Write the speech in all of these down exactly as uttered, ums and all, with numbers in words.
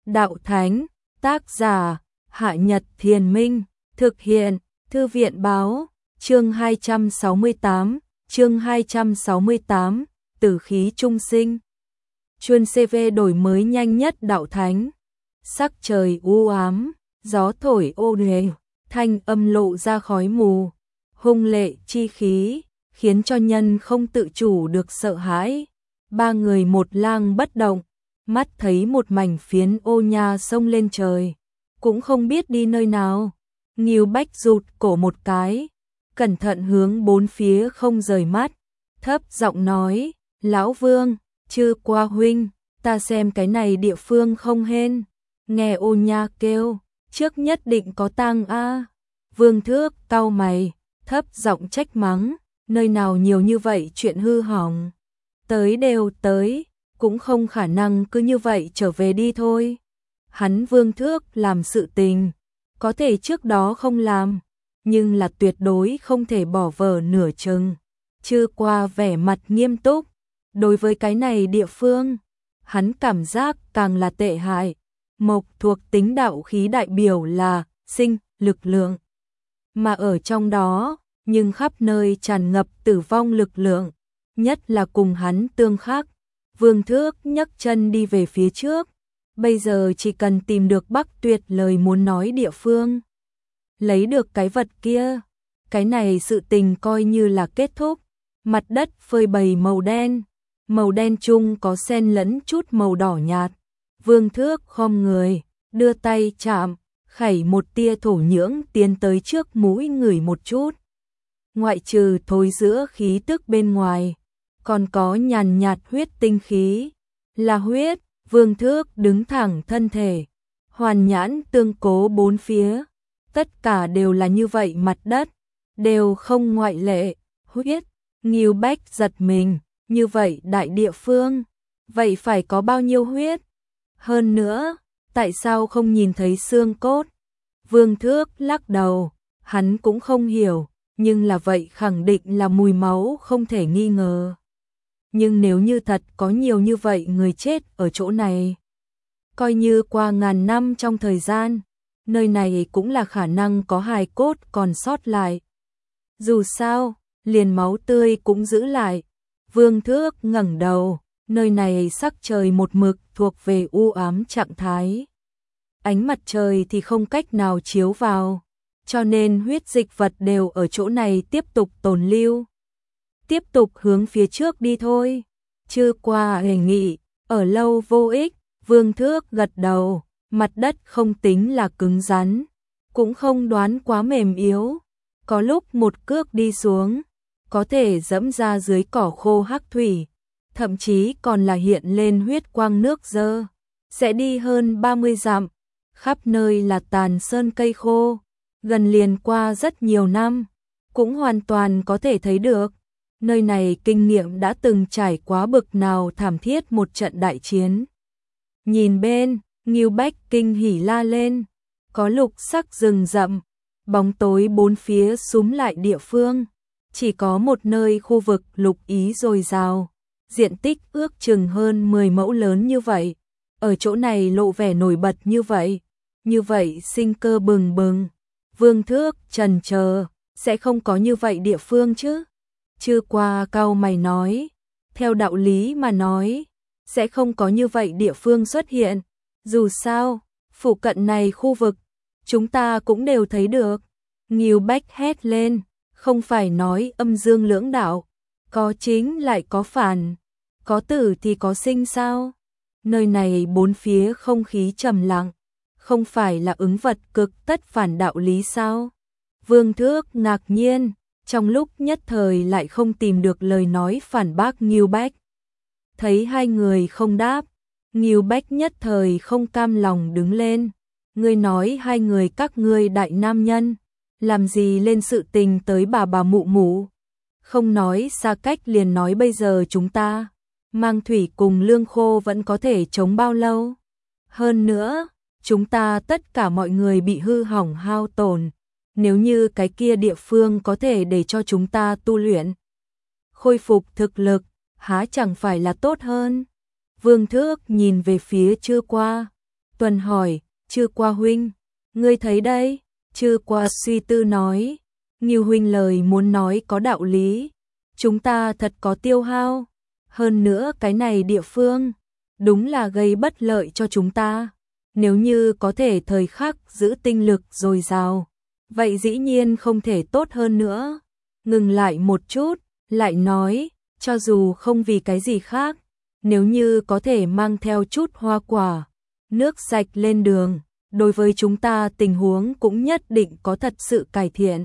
đạo thánh, tác giả, Hạ Nhật Thiền Minh, thực hiện, Thư viện báo, chương hai trăm sáu mươi tám, chương hai trăm sáu mươi tám, tử khí trung sinh. Chuyên xê vê đổi mới nhanh nhất đạo thánh. Sắc trời u ám, gió thổi ô uế, thanh âm lộ ra khói mù, hung lệ chi khí, khiến cho nhân không tự chủ được sợ hãi. Ba người một lang bất động, mắt thấy một mảnh phiến ô nha sông lên trời, cũng không biết đi nơi nào. Ngưu Bách rụt cổ một cái, cẩn thận hướng bốn phía không rời mắt, thấp giọng nói, Lão Vương, Chư Qua huynh, ta xem cái này địa phương không hên. Nghe ô nha kêu, trước nhất định có tang a. Vương Thước cau mày, thấp giọng trách mắng, nơi nào nhiều như vậy chuyện hư hỏng. Tới đều tới, cũng không khả năng cứ như vậy trở về đi thôi. Hắn Vương Thước làm sự tình, có thể trước đó không làm, nhưng là tuyệt đối không thể bỏ vở nửa chừng. Chư Qua vẻ mặt nghiêm túc, đối với cái này địa phương, hắn cảm giác càng là tệ hại. Mộc thuộc tính đạo khí đại biểu là sinh, lực lượng, mà ở trong đó, nhưng khắp nơi tràn ngập tử vong lực lượng, nhất là cùng hắn tương khắc. Vương Thước nhấc chân đi về phía trước, bây giờ chỉ cần tìm được Bắc Tuyệt lời muốn nói địa phương, lấy được cái vật kia, cái này sự tình coi như là kết thúc. Mặt đất phơi bày màu đen, màu đen chung có xen lẫn chút màu đỏ nhạt. Vương Thước khom người, đưa tay chạm, khẩy một tia thổ nhưỡng tiến tới trước mũi ngửi một chút. Ngoại trừ thối giữa khí tức bên ngoài, còn có nhàn nhạt huyết tinh khí, là huyết. Vương Thước đứng thẳng thân thể, hoàn nhãn tương cố bốn phía, tất cả đều là như vậy, mặt đất đều không ngoại lệ, huyết. Ngưu Bách giật mình, như vậy đại địa phương, vậy phải có bao nhiêu huyết? Hơn nữa, tại sao không nhìn thấy xương cốt? Vương Thước lắc đầu, hắn cũng không hiểu, nhưng là vậy khẳng định là mùi máu không thể nghi ngờ. Nhưng nếu như thật có nhiều như vậy người chết ở chỗ này, coi như qua ngàn năm trong thời gian, nơi này cũng là khả năng có hài cốt còn sót lại. Dù sao, liền máu tươi cũng giữ lại. Vương Thước ngẩng đầu, nơi này sắc trời một mực thuộc về u ám trạng thái. Ánh mặt trời thì không cách nào chiếu vào, cho nên huyết dịch vật đều ở chỗ này tiếp tục tồn lưu. Tiếp tục hướng phía trước đi thôi. Chư Qua đề nghị, ở lâu vô ích. Vương Thước gật đầu, mặt đất không tính là cứng rắn, cũng không đoán quá mềm yếu. Có lúc một cước đi xuống, có thể dẫm ra dưới cỏ khô hắc thủy, thậm chí còn là hiện lên huyết quang nước dơ. Sẽ đi hơn ba mươi dặm, khắp nơi là tàn sơn cây khô, gần liền qua rất nhiều năm, cũng hoàn toàn có thể thấy được. Nơi này kinh nghiệm đã từng trải quá bực nào thảm thiết một trận đại chiến. Nhìn bên, Ngưu Bách kinh hỉ la lên, có lục sắc rừng rậm, bóng tối bốn phía súm lại địa phương, chỉ có một nơi khu vực lục ý dồi dào, diện tích ước chừng hơn mười mẫu lớn như vậy, ở chỗ này lộ vẻ nổi bật như vậy, như vậy sinh cơ bừng bừng. Vương Thước trần chờ, sẽ không có như vậy địa phương chứ? Chư Qua cau mày nói, theo đạo lý mà nói, sẽ không có như vậy địa phương xuất hiện. Dù sao, phụ cận này khu vực, chúng ta cũng đều thấy được. Ngưu Bách hét lên, không phải nói âm dương lưỡng đạo, có chính lại có phản, có tử thì có sinh sao? Nơi này bốn phía không khí trầm lặng, không phải là ứng vật cực tất phản đạo lý sao? Vương Thước ngạc nhiên, trong lúc nhất thời lại không tìm được lời nói phản bác Ngưu Bách. Thấy hai người không đáp, Ngưu Bách nhất thời không cam lòng đứng lên. Ngươi nói hai người các ngươi đại nam nhân, làm gì lên sự tình tới bà bà mụ mụ. Không nói xa cách liền nói bây giờ chúng ta, mang thủy cùng lương khô vẫn có thể chống bao lâu. Hơn nữa, chúng ta tất cả mọi người bị hư hỏng hao tổn. Nếu như cái kia địa phương có thể để cho chúng ta tu luyện, khôi phục thực lực, há chẳng phải là tốt hơn. Vương Thước nhìn về phía Chư Qua, Tuần hỏi, Chư Qua huynh, ngươi thấy đây? Chư Qua suy tư nói, Ngưu huynh lời muốn nói có đạo lý, chúng ta thật có tiêu hao, hơn nữa cái này địa phương, đúng là gây bất lợi cho chúng ta, nếu như có thể thời khắc giữ tinh lực dồi dào, vậy dĩ nhiên không thể tốt hơn nữa. Ngừng lại một chút, lại nói, cho dù không vì cái gì khác, nếu như có thể mang theo chút hoa quả, nước sạch lên đường, đối với chúng ta tình huống cũng nhất định có thật sự cải thiện.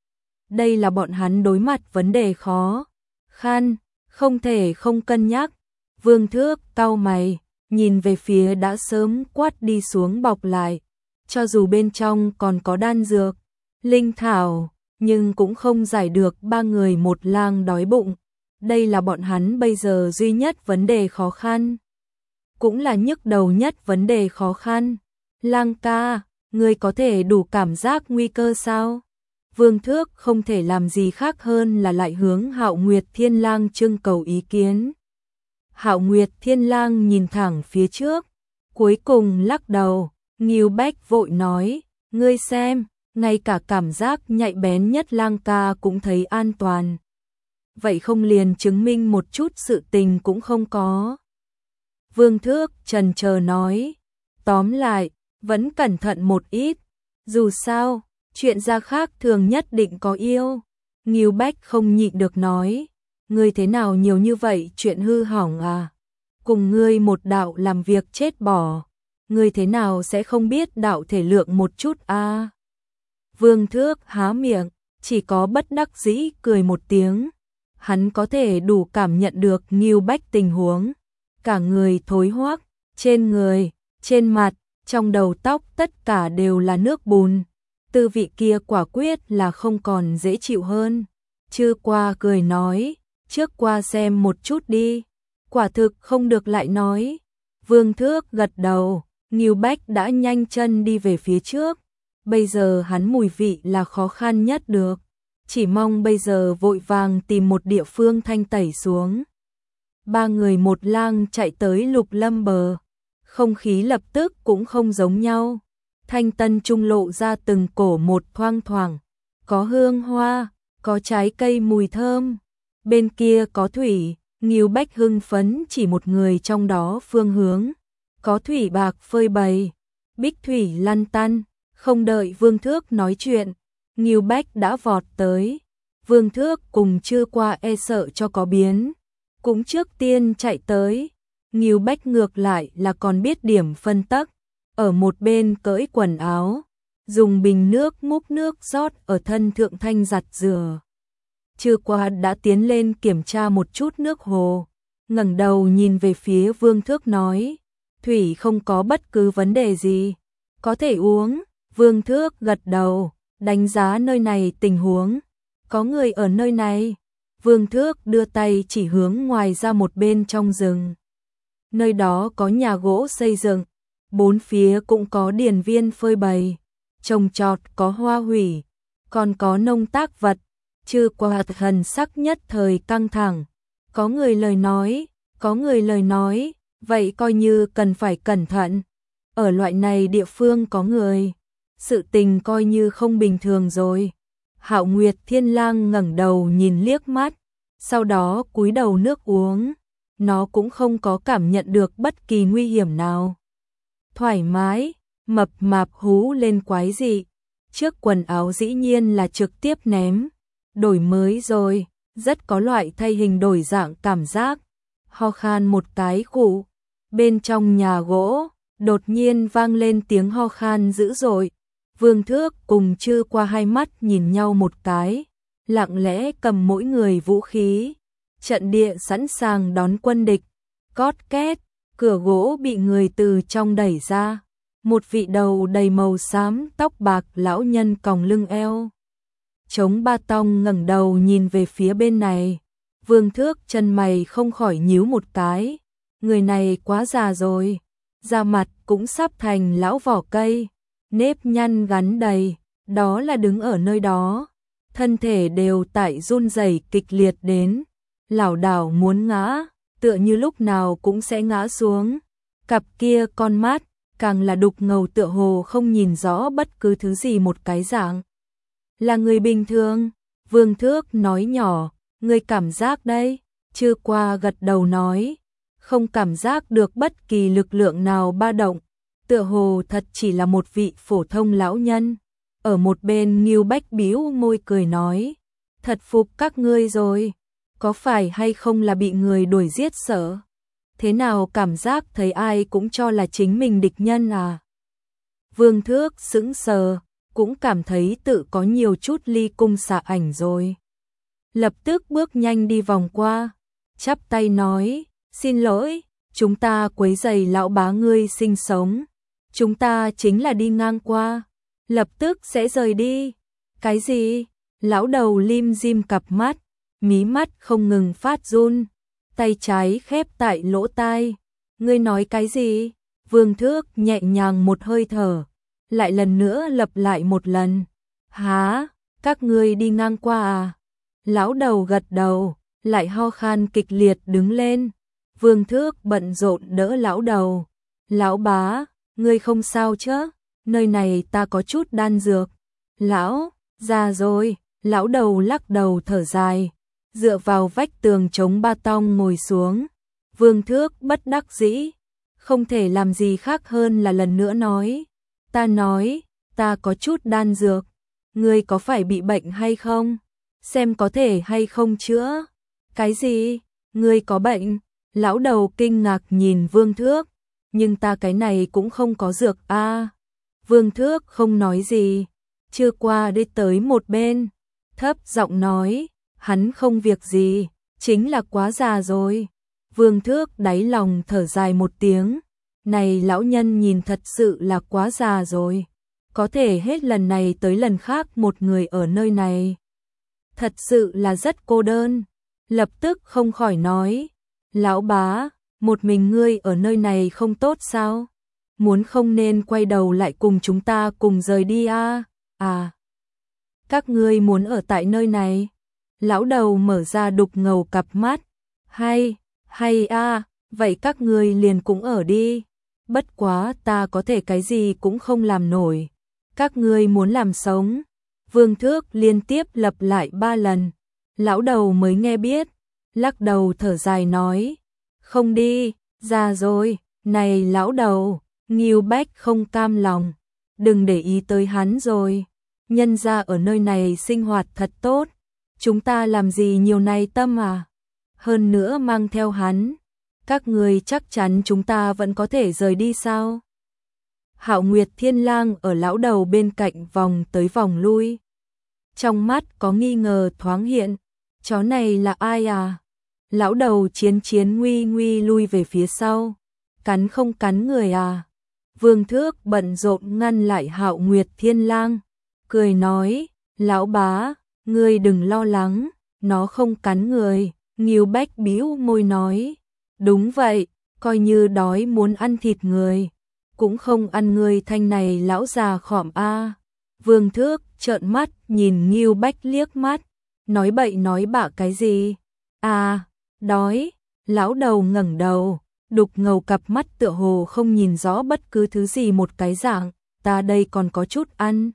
Đây là bọn hắn đối mặt vấn đề khó khăn, không thể không cân nhắc. Vương Thước cau mày, nhìn về phía đã sớm quát đi xuống bọc lại, cho dù bên trong còn có đan dược, linh thảo, nhưng cũng không giải được ba người một lang đói bụng. Đây là bọn hắn bây giờ duy nhất vấn đề khó khăn, cũng là nhức đầu nhất vấn đề khó khăn. Lang ca, ngươi có thể đủ cảm giác nguy cơ sao? Vương Thước không thể làm gì khác hơn là lại hướng Hạo Nguyệt Thiên Lang trưng cầu ý kiến. Hạo Nguyệt Thiên Lang nhìn thẳng phía trước, cuối cùng lắc đầu. Ngưu Bách vội nói, ngươi xem, ngay cả cảm giác nhạy bén nhất Lang ca cũng thấy an toàn. Vậy không liền chứng minh một chút sự tình cũng không có. Vương Thước chần chờ nói, tóm lại, vẫn cẩn thận một ít, dù sao, chuyện gia khác thường nhất định có yêu. Ngưu Bách không nhịn được nói, ngươi thế nào nhiều như vậy chuyện hư hỏng à? Cùng ngươi một đạo làm việc chết bỏ, ngươi thế nào sẽ không biết đạo thể lượng một chút à? Vương Thước há miệng, chỉ có bất đắc dĩ cười một tiếng. Hắn có thể đủ cảm nhận được Ngưu Bách tình huống, cả người thối hoác, trên người, trên mặt, trong đầu tóc tất cả đều là nước bùn. Tư vị kia quả quyết là không còn dễ chịu hơn. Chư Qua cười nói, trước qua xem một chút đi, quả thực không được lại nói. Vương Thước gật đầu, Ngưu Bách đã nhanh chân đi về phía trước. Bây giờ hắn mùi vị là khó khăn nhất được, chỉ mong bây giờ vội vàng tìm một địa phương thanh tẩy xuống. Ba người một lang chạy tới Lục Lâm bờ, không khí lập tức cũng không giống nhau. Thanh tân trung lộ ra từng cổ một thoang thoảng, có hương hoa, có trái cây mùi thơm. Bên kia có thủy, Ngưu Bách hưng phấn chỉ một người trong đó phương hướng. Có thủy bạc phơi bày, bích thủy lăn tăn, không đợi Vương Thước nói chuyện, Ngưu Bách đã vọt tới. Vương Thước cùng Chư Qua e sợ cho có biến, cũng trước tiên chạy tới. Ngưu Bách ngược lại là còn biết điểm phân tắc, ở một bên cởi quần áo, dùng bình nước múc nước rót ở thân thượng thanh giặt rửa. Chư Qua đã tiến lên kiểm tra một chút nước hồ, ngẩng đầu nhìn về phía Vương Thước nói, thủy không có bất cứ vấn đề gì, có thể uống. Vương Thước gật đầu, đánh giá nơi này tình huống, có người ở nơi này. Vương Thước đưa tay chỉ hướng ngoài ra một bên trong rừng. Nơi đó có nhà gỗ xây dựng, bốn phía cũng có điền viên phơi bày, trồng trọt có hoa hủy, còn có nông tác vật. Chư Qua thần sắc nhất thời căng thẳng, có người lời nói, có người lời nói, vậy coi như cần phải cẩn thận. Ở loại này địa phương có người, sự tình coi như không bình thường rồi. Hạo Nguyệt Thiên Lang ngẩng đầu nhìn liếc mắt, sau đó cúi đầu nước uống, nó cũng không có cảm nhận được bất kỳ nguy hiểm nào. Thoải mái, mập mạp hú lên quái dị, trước quần áo dĩ nhiên là trực tiếp ném, đổi mới rồi, rất có loại thay hình đổi dạng cảm giác. Ho khan một cái khụ, bên trong nhà gỗ, đột nhiên vang lên tiếng ho khan dữ dội. Vương Thước cùng Chư Qua hai mắt nhìn nhau một cái, lặng lẽ cầm mỗi người vũ khí, trận địa sẵn sàng đón quân địch. Cót két, cửa gỗ bị người từ trong đẩy ra, một vị đầu đầy màu xám tóc bạc lão nhân còng lưng eo chống ba tong ngẩng đầu nhìn về phía bên này. Vương Thước chân mày không khỏi nhíu một cái, người này quá già rồi, da mặt cũng sắp thành lão vỏ cây, nếp nhăn gắn đầy, đó là đứng ở nơi đó, thân thể đều tại run rẩy kịch liệt đến, lảo đảo muốn ngã, tựa như lúc nào cũng sẽ ngã xuống. Cặp kia con mắt, càng là đục ngầu tựa hồ không nhìn rõ bất cứ thứ gì một cái dạng. Là người bình thường, Vương Thước nói nhỏ, người cảm giác đây, Chư Qua gật đầu nói, không cảm giác được bất kỳ lực lượng nào ba động, tựa hồ thật chỉ là một vị phổ thông lão nhân. Ở một bên Ngưu Bách bĩu môi cười nói, thật phục các ngươi rồi, có phải hay không là bị người đuổi giết sợ? Thế nào cảm giác thấy ai cũng cho là chính mình địch nhân à? Vương Thước sững sờ, cũng cảm thấy tự có nhiều chút ly cung xạ ảnh rồi. Lập tức bước nhanh đi vòng qua, chắp tay nói, xin lỗi, chúng ta quấy rầy lão bá ngươi sinh sống. Chúng ta chính là đi ngang qua, lập tức sẽ rời đi. Cái gì? Lão đầu lim dim cặp mắt, mí mắt không ngừng phát run, tay trái khép tại lỗ tai. Ngươi nói cái gì? Vương Thước nhẹ nhàng một hơi thở, lại lần nữa lặp lại một lần. Hả? Các ngươi đi ngang qua à? Lão đầu gật đầu, lại ho khan kịch liệt đứng lên. Vương Thước bận rộn đỡ lão đầu. Lão bá, ngươi không sao chứ? Nơi này ta có chút đan dược. Lão, già rồi. Lão đầu lắc đầu thở dài, dựa vào vách tường chống ba tong ngồi xuống. Vương Thước bất đắc dĩ, không thể làm gì khác hơn là lần nữa nói. Ta nói, ta có chút đan dược, ngươi có phải bị bệnh hay không? Xem có thể hay không chữa. Cái gì? Ngươi có bệnh? Lão đầu kinh ngạc nhìn Vương Thước, nhưng ta cái này cũng không có dược a. À, Vương Thước không nói gì, Chưa Qua đi tới một bên, thấp giọng nói, hắn không việc gì, chính là quá già rồi. Vương Thước đáy lòng thở dài một tiếng, này lão nhân nhìn thật sự là quá già rồi, có thể hết lần này tới lần khác một người ở nơi này. Thật sự là rất cô đơn, lập tức không khỏi nói, lão bá, một mình ngươi ở nơi này không tốt sao? Muốn không nên quay đầu lại cùng chúng ta cùng rời đi à? À, các ngươi muốn ở tại nơi này? Lão đầu mở ra đục ngầu cặp mắt, hay, hay a, vậy các ngươi liền cũng ở đi. Bất quá ta có thể cái gì cũng không làm nổi. Các ngươi muốn làm sống. Vương Thước liên tiếp lặp lại ba lần. Lão đầu mới nghe biết, lắc đầu thở dài nói, không đi, già rồi, này lão đầu. Ngưu Bách không cam lòng, đừng để ý tới hắn rồi. Nhân gia ở nơi này sinh hoạt thật tốt, chúng ta làm gì nhiều này tâm à? Hơn nữa mang theo hắn, các người chắc chắn chúng ta vẫn có thể rời đi sao? Hạo Nguyệt Thiên Lang ở lão đầu bên cạnh vòng tới vòng lui, trong mắt có nghi ngờ thoáng hiện, chó này là ai à? Lão đầu chiến chiến nguy nguy lui về phía sau, cắn không cắn người à? Vương Thước bận rộn ngăn lại Hạo Nguyệt Thiên Lang, cười nói, lão bá, ngươi đừng lo lắng, nó không cắn người. Ngưu Bách bĩu môi nói, đúng vậy, coi như đói muốn ăn thịt người, cũng không ăn người thanh này lão già khọm a. Vương Thước trợn mắt nhìn Ngưu Bách liếc mắt, nói bậy nói bạ cái gì? À, đói. Lão đầu ngẩng đầu, đục ngầu cặp mắt tựa hồ không nhìn rõ bất cứ thứ gì một cái dạng, ta đây còn có chút ăn.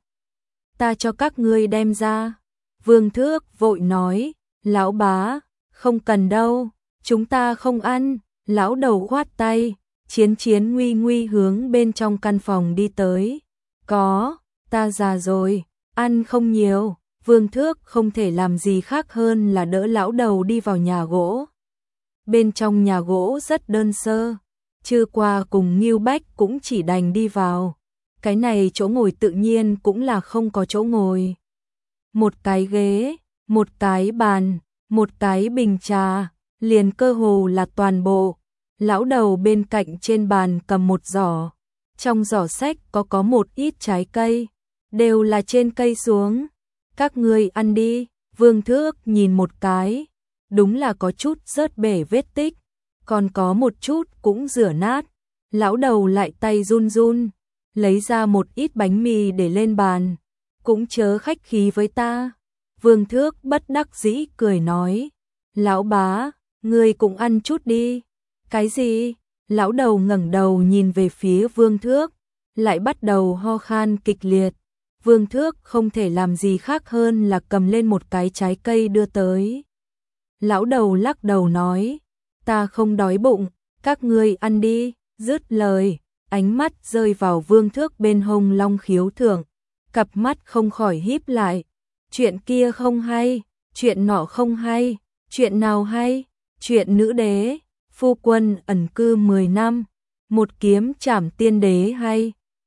Ta cho các ngươi đem ra. Vương Thước vội nói, lão bá, không cần đâu, chúng ta không ăn. Lão đầu khoát tay, chiến chiến nguy nguy hướng bên trong căn phòng đi tới. Có, ta già rồi, ăn không nhiều. Vương Thước không thể làm gì khác hơn là đỡ lão đầu đi vào nhà gỗ. Bên trong nhà gỗ rất đơn sơ, Chưa Qua cùng Ngưu Bách cũng chỉ đành đi vào. Cái này chỗ ngồi tự nhiên cũng là không có chỗ ngồi. Một cái ghế, một cái bàn, một cái bình trà, liền cơ hồ là toàn bộ. Lão đầu bên cạnh trên bàn cầm một giỏ, trong giỏ sách có có một ít trái cây, đều là trên cây xuống. Các ngươi ăn đi. Vương Thước nhìn một cái, đúng là có chút rớt bể vết tích, còn có một chút cũng rửa nát. Lão đầu lại tay run run, lấy ra một ít bánh mì để lên bàn, cũng chớ khách khí với ta. Vương Thước bất đắc dĩ cười nói, lão bá, ngươi cũng ăn chút đi. Cái gì? Lão đầu ngẩng đầu nhìn về phía Vương Thước, lại bắt đầu ho khan kịch liệt. Vương Thước không thể làm gì khác hơn là cầm lên một cái trái cây đưa tới. Lão đầu lắc đầu nói, ta không đói bụng, các ngươi ăn đi, dứt lời, ánh mắt rơi vào Vương Thước bên hông Long Khiếu Thượng, cặp mắt không khỏi híp lại, chuyện kia không hay, chuyện nọ không hay, chuyện nào hay, chuyện nữ đế, phu quân ẩn cư mười năm, một kiếm trảm tiên đế hay,